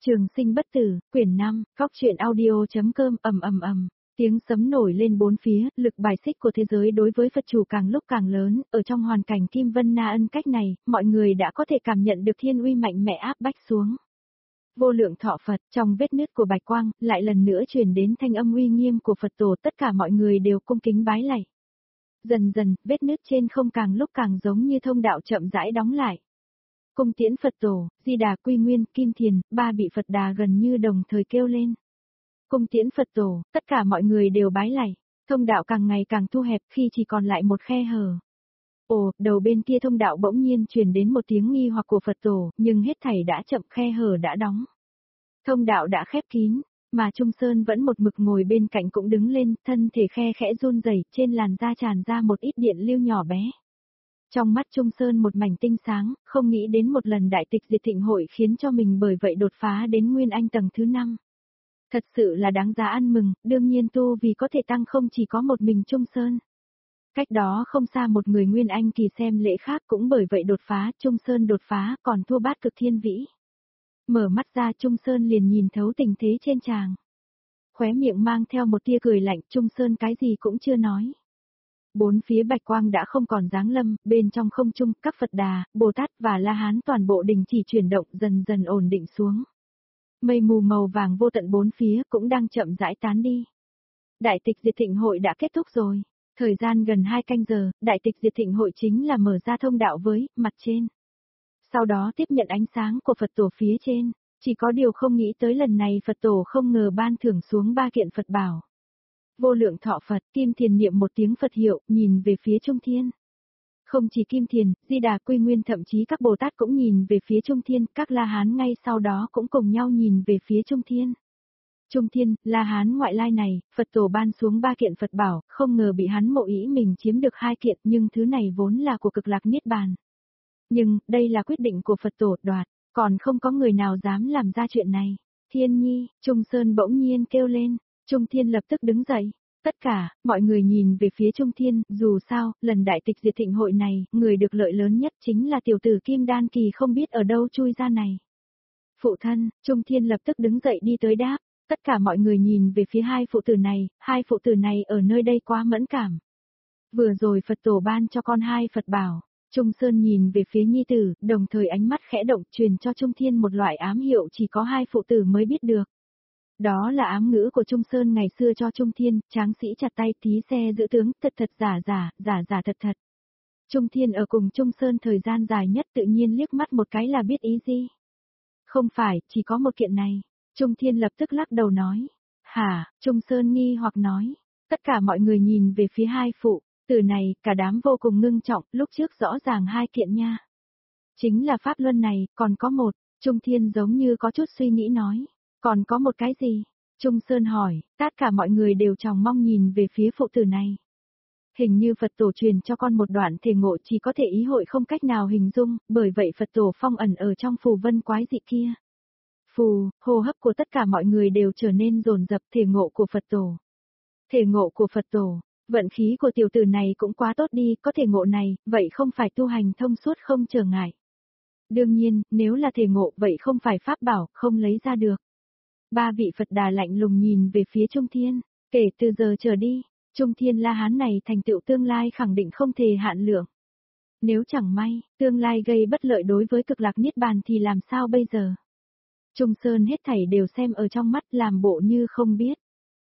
Trường sinh bất tử, quyển 5, Cóc truyện audio.com. Tiếng sấm nổi lên bốn phía, lực bài xích của thế giới đối với Phật chủ càng lúc càng lớn, ở trong hoàn cảnh Kim Vân Na Ân cách này, mọi người đã có thể cảm nhận được thiên uy mạnh mẽ áp bách xuống. Vô lượng thọ Phật, trong vết nứt của bạch quang, lại lần nữa truyền đến thanh âm uy nghiêm của Phật tổ, tất cả mọi người đều cung kính bái lạy. Dần dần, vết nứt trên không càng lúc càng giống như thông đạo chậm rãi đóng lại. Cung tiễn Phật tổ, Di Đà, Quy Nguyên, Kim Thiền, ba vị Phật Đà gần như đồng thời kêu lên. Cung tiễn Phật tổ, tất cả mọi người đều bái lạy. Thông đạo càng ngày càng thu hẹp khi chỉ còn lại một khe hở. Ồ, đầu bên kia thông đạo bỗng nhiên truyền đến một tiếng nghi hoặc của Phật tổ, nhưng hết thảy đã chậm, khe hở đã đóng. Thông đạo đã khép kín, mà Trung Sơn vẫn một mực ngồi bên cạnh cũng đứng lên, thân thể khe khẽ run rẩy, trên làn da tràn ra một ít điện lưu nhỏ bé. Trong mắt Trung Sơn một mảnh tinh sáng, không nghĩ đến một lần đại tịch diệt thịnh hội khiến cho mình bởi vậy đột phá đến Nguyên Anh tầng thứ 5. Thật sự là đáng giá ăn mừng, đương nhiên tu vì có thể tăng không chỉ có một mình Trung Sơn. Cách đó không xa một người Nguyên Anh kỳ xem lễ khác cũng bởi vậy đột phá, Trung Sơn đột phá còn thua Bát Cực Thiên Vĩ. Mở mắt ra Trung Sơn liền nhìn thấu tình thế trên tràng. Khóe miệng mang theo một tia cười lạnh, Trung Sơn cái gì cũng chưa nói. Bốn phía bạch quang đã không còn giáng lâm, bên trong không trung, các Phật Đà, Bồ Tát và La Hán toàn bộ đình chỉ chuyển động dần dần ổn định xuống. Mây mù màu vàng vô tận bốn phía cũng đang chậm rãi tán đi. Đại tịch diệt thịnh hội đã kết thúc rồi. Thời gian gần 2 canh giờ, đại tịch diệt thịnh hội chính là mở ra thông đạo với mặt trên. Sau đó tiếp nhận ánh sáng của Phật tổ phía trên, chỉ có điều không nghĩ tới lần này Phật tổ không ngờ ban thưởng xuống 3 kiện Phật bảo. Vô lượng thọ Phật, Kim Thiền niệm một tiếng Phật hiệu, nhìn về phía Trung Thiên. Không chỉ Kim Thiền, Di Đà, Quy Nguyên thậm chí các Bồ Tát cũng nhìn về phía Trung Thiên, các La Hán ngay sau đó cũng cùng nhau nhìn về phía Trung Thiên. Trung Thiên, La Hán ngoại lai này, Phật tổ ban xuống 3 kiện Phật bảo, không ngờ bị hắn mộ ý mình chiếm được 2 kiện, nhưng thứ này vốn là của Cực Lạc Niết Bàn. Nhưng, đây là quyết định của Phật tổ đoạt, còn không có người nào dám làm ra chuyện này. Thiên Nhi, Trung Sơn bỗng nhiên kêu lên, Trung Thiên lập tức đứng dậy. Tất cả, mọi người nhìn về phía Trung Thiên, dù sao, lần đại tịch diệt thịnh hội này, người được lợi lớn nhất chính là tiểu tử Kim Đan Kỳ không biết ở đâu chui ra này. Phụ thân, Trung Thiên lập tức đứng dậy đi tới đáp, tất cả mọi người nhìn về phía hai phụ tử này ở nơi đây quá mẫn cảm. Vừa rồi Phật tổ ban cho con 2 Phật bảo, Trung Sơn nhìn về phía nhi tử, đồng thời ánh mắt khẽ động truyền cho Trung Thiên một loại ám hiệu chỉ có 2 phụ tử mới biết được. Đó là ám ngữ của Trung Sơn ngày xưa cho Trung Thiên, tráng sĩ chặt tay tí xe giữ tướng, thật thật giả giả thật thật. Trung Thiên ở cùng Trung Sơn thời gian dài nhất tự nhiên liếc mắt một cái là biết ý gì. Không phải, chỉ có một kiện này. Trung Thiên lập tức lắc đầu nói. Hả, Trung Sơn nghi hoặc nói. Tất cả mọi người nhìn về phía 2 phụ, từ này, cả đám vô cùng ngưng trọng, lúc trước rõ ràng 2 kiện nha. Chính là pháp luân này, còn có một, Trung Thiên giống như có chút suy nghĩ nói. Còn có một cái gì? Trung Sơn hỏi, tất cả mọi người đều tròng mong nhìn về phía phụ tử này. Hình như Phật tổ truyền cho con một đoạn thể ngộ chỉ có thể ý hội không cách nào hình dung, bởi vậy Phật tổ phong ẩn ở trong phù vân quái dị kia. Phù, hô hấp của tất cả mọi người đều trở nên dồn dập thể ngộ của Phật tổ. Thể ngộ của Phật tổ, vận khí của tiểu tử này cũng quá tốt đi, có thể ngộ này, vậy không phải tu hành thông suốt không trở ngại. Đương nhiên, nếu là thể ngộ vậy không phải pháp bảo, không lấy ra được. 3 vị Phật Đà lạnh lùng nhìn về phía Trung Thiên, kể từ giờ trở đi, Trung Thiên La Hán này thành tựu tương lai khẳng định không thể hạn lượng. Nếu chẳng may, tương lai gây bất lợi đối với Cực Lạc Niết Bàn thì làm sao bây giờ? Trung Sơn hết thảy đều xem ở trong mắt làm bộ như không biết.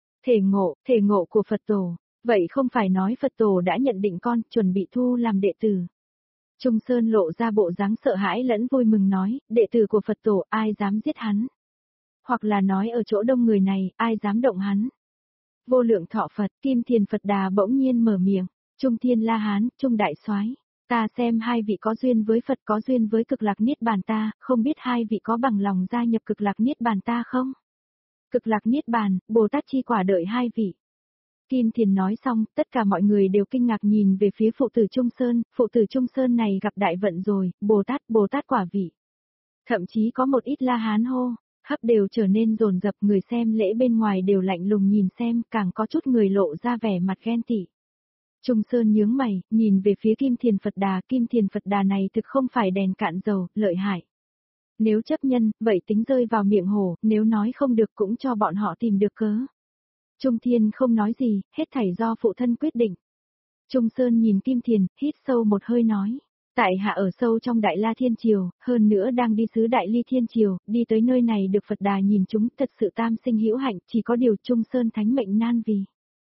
Thể ngộ của Phật tổ, vậy không phải nói Phật tổ đã nhận định con, chuẩn bị thu làm đệ tử. Trung Sơn lộ ra bộ dáng sợ hãi lẫn vui mừng nói, đệ tử của Phật tổ ai dám giết hắn? Hoặc là nói ở chỗ đông người này, ai dám động hắn? Vô lượng thọ Phật, Kim Thiền Phật Đà bỗng nhiên mở miệng, Trung Thiên La Hán, Trung Đại Soái, ta xem 2 vị có duyên với Phật có duyên với Cực Lạc Niết Bàn ta, không biết 2 vị có bằng lòng gia nhập Cực Lạc Niết Bàn ta không? Cực Lạc Niết Bàn, Bồ Tát chi quả đợi 2 vị. Kim Thiền nói xong, tất cả mọi người đều kinh ngạc nhìn về phía phụ tử Trung Sơn này gặp đại vận rồi, Bồ Tát quả vị. Thậm chí có một ít La Hán hô, hấp đều trở nên dồn dập, người xem lễ bên ngoài đều lạnh lùng nhìn xem, càng có chút người lộ ra vẻ mặt ghen tị. Trung Sơn nhướng mày, nhìn về phía Kim Thiền Phật Đà này thực không phải đèn cạn dầu, lợi hại. Nếu chấp nhân, vậy tính rơi vào miệng hổ, nếu nói không được cũng cho bọn họ tìm được cớ. Trung Thiên không nói gì, hết thảy do phụ thân quyết định. Trung Sơn nhìn Kim Thiền, hít sâu một hơi nói. Tại hạ ở sâu trong Đại La Thiên Triều, hơn nữa đang đi xứ Đại Ly Thiên Triều, đi tới nơi này được Phật Đà nhìn chúng, thật sự tam sinh hữu hạnh, chỉ có điều Trung Sơn thánh mệnh nan vì.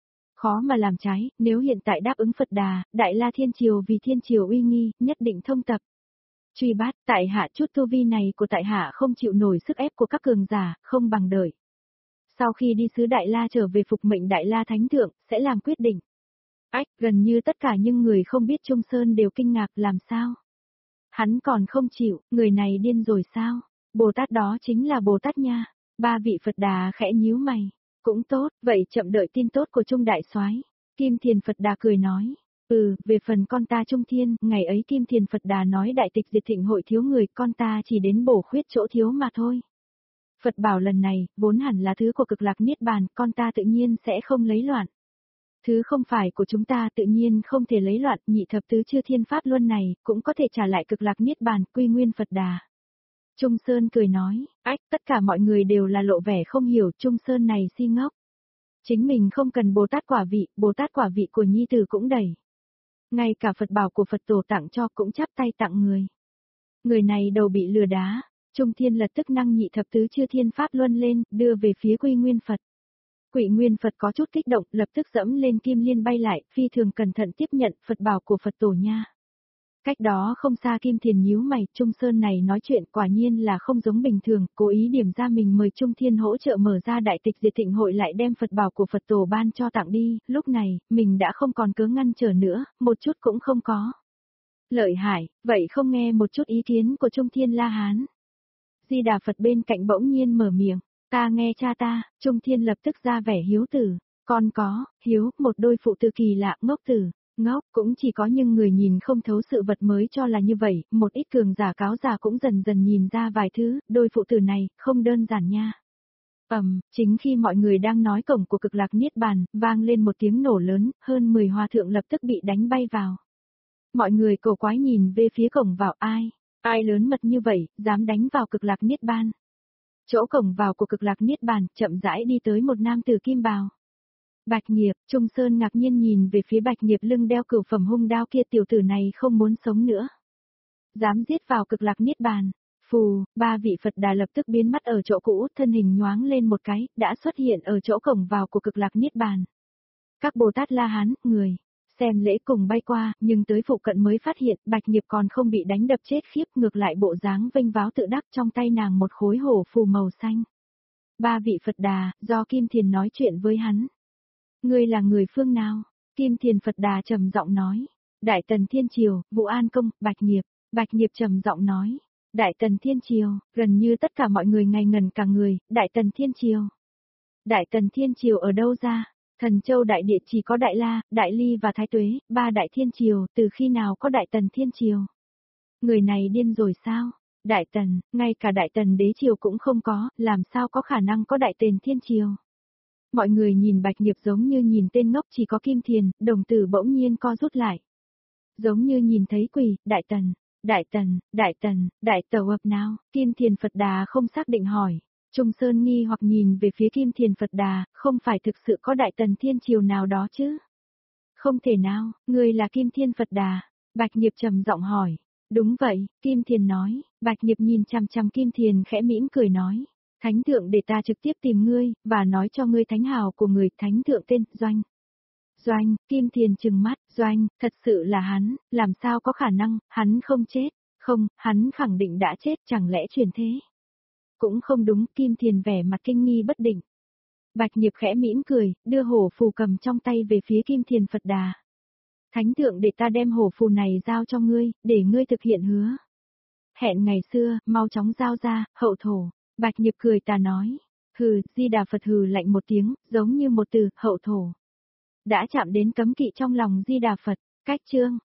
Khó mà làm trái, nếu hiện tại đáp ứng Phật Đà, Đại La Thiên Triều vì Thiên Triều uy nghi, nhất định thông tập. Truy bát, tại hạ chút tu vi này của tại hạ không chịu nổi sức ép của các cường giả, không bằng đợi. Sau khi đi xứ Đại La trở về phục mệnh Đại La Thánh Thượng, sẽ làm quyết định. Ách, gần như tất cả những người không biết Trung Sơn đều kinh ngạc làm sao. Hắn còn không chịu, người này điên rồi sao? Bồ Tát đó chính là Bồ Tát nha. Ba vị Phật Đà khẽ nhíu mày. Cũng tốt, vậy chậm đợi tin tốt của Trung Đại Soái. Kim Thiền Phật Đà cười nói. Về phần con ta Trung Thiên, ngày ấy Kim Thiền Phật Đà nói đại tịch diệt thịnh hội thiếu người, con ta chỉ đến bổ khuyết chỗ thiếu mà thôi. Phật bảo lần này, vốn hẳn là thứ của cực lạc niết bàn, con ta tự nhiên sẽ không lấy loạn. Thứ không phải của chúng ta tự nhiên không thể lấy loạn, nhị thập tứ chư thiên pháp luân này, cũng có thể trả lại cực lạc niết bàn, quy nguyên Phật Đà. Trung Sơn cười nói, tất cả mọi người đều là lộ vẻ không hiểu, Trung Sơn này si ngốc. Chính mình không cần Bồ Tát quả vị của nhi tử cũng đầy. Ngay cả Phật bảo của Phật tổ tặng cho cũng chắp tay tặng người. Người này đầu bị lừa đá, Trung Thiên lật tức năng nhị thập tứ chư thiên pháp luân lên, đưa về phía quy nguyên Phật. Quỷ Nguyên Phật có chút kích động, lập tức dẫm lên kim liên bay lại, phi thường cẩn thận tiếp nhận Phật bảo của Phật tổ nha. Cách đó không xa Kim Thiền nhíu mày, Trung Sơn này nói chuyện quả nhiên là không giống bình thường, cố ý điểm ra mình mời Trung Thiên hỗ trợ mở ra đại tịch diệt thịnh hội lại đem Phật bảo của Phật tổ ban cho tặng đi, lúc này, mình đã không còn cớ ngăn trở nữa, một chút cũng không có. Lợi hại, vậy không nghe một chút ý kiến của Trung Thiên La Hán. Di Đà Phật bên cạnh bỗng nhiên mở miệng. Ta nghe cha ta, Trung Thiên lập tức ra vẻ hiếu tử, con có, hiếu, một đôi phụ tử kỳ lạ, ngốc tử, ngốc, cũng chỉ có những người nhìn không thấu sự vật mới cho là như vậy, một ít cường giả cáo giả cũng dần dần nhìn ra vài thứ, đôi phụ tử này, không đơn giản nha. Chính khi mọi người đang nói cổng của cực lạc niết bàn, vang lên một tiếng nổ lớn, hơn 10 hòa thượng lập tức bị đánh bay vào. Mọi người cổ quái nhìn về phía cổng vào ai lớn mật như vậy, dám đánh vào cực lạc niết bàn. Chỗ cổng vào của cực lạc niết bàn, chậm rãi đi tới một nam tử kim bào. Bạch Nghiệp, Trung Sơn ngạc nhiên nhìn về phía Bạch Nghiệp lưng đeo cửu phẩm hung đao kia, tiểu tử này không muốn sống nữa. Dám giết vào cực lạc niết bàn. Phù, ba vị Phật Đà lập tức biến mất ở chỗ cũ, thân hình nhoáng lên một cái, đã xuất hiện ở chỗ cổng vào của cực lạc niết bàn. Các Bồ Tát La Hán, người, xem lễ cùng bay qua, nhưng tới phụ cận mới phát hiện Bạch Nghiệp còn không bị đánh đập chết khiếp, ngược lại bộ dáng vênh váo tự đắc, trong tay nàng một khối hổ phù màu xanh. Ba vị Phật Đà, do Kim Thiền nói chuyện với hắn. Ngươi là người phương nào? Kim Thiền Phật Đà trầm giọng nói. Đại Tần Thiên Triều, Vũ An Công, Bạch Nghiệp. Bạch Nghiệp trầm giọng nói. Đại Tần Thiên Triều, gần như tất cả mọi người ngây ngẩn cả người, Đại Tần Thiên Triều. Đại Tần Thiên Triều ở đâu ra? Thần Châu Đại Địa chỉ có Đại La, Đại Ly và Thái Tuế, ba Đại Thiên Triều, từ khi nào có Đại Tần Thiên Triều? Người này điên rồi sao? Đại Tần, ngay cả Đại Tần Đế Triều cũng không có, làm sao có khả năng có Đại Tần Thiên Triều? Mọi người nhìn Bạch Nghiệp giống như nhìn tên ngốc, chỉ có Kim Thiền, đồng tử bỗng nhiên co rút lại. Giống như nhìn thấy quỷ, Đại Tần, Đại Tần, Đại Tần, Đại Tẩu ập nào? Kim Thiền Phật Đà không xác định hỏi. Trung Sơn nghi hoặc nhìn về phía Kim Thiền Phật Đà, không phải thực sự có Đại Tần Thiên Triều nào đó chứ? Không thể nào, người là Kim Thiền Phật Đà. Bạch Nghiệp trầm giọng hỏi. Đúng vậy, Kim Thiền nói. Bạch Nghiệp nhìn chằm chằm Kim Thiền khẽ mỉm cười nói. Thánh thượng để ta trực tiếp tìm ngươi, và nói cho ngươi thánh hào của người, thánh thượng tên, Doanh. Doanh, Kim Thiền trừng mắt, Doanh, thật sự là hắn, làm sao có khả năng, hắn không chết. Không, hắn khẳng định đã chết, chẳng lẽ truyền thế? Cũng không đúng, Kim Thiền vẻ mặt kinh nghi bất định. Bạch Nghiệp khẽ mỉm cười, đưa hổ phù cầm trong tay về phía Kim Thiền Phật Đà. Thánh thượng để ta đem hổ phù này giao cho ngươi, để ngươi thực hiện hứa. Hẹn ngày xưa, mau chóng giao ra, hậu thổ. Bạch Nghiệp cười tà nói. Hừ, Di Đà Phật hừ lạnh một tiếng, giống như một từ, hậu thổ. Đã chạm đến cấm kỵ trong lòng Di Đà Phật, cách chương.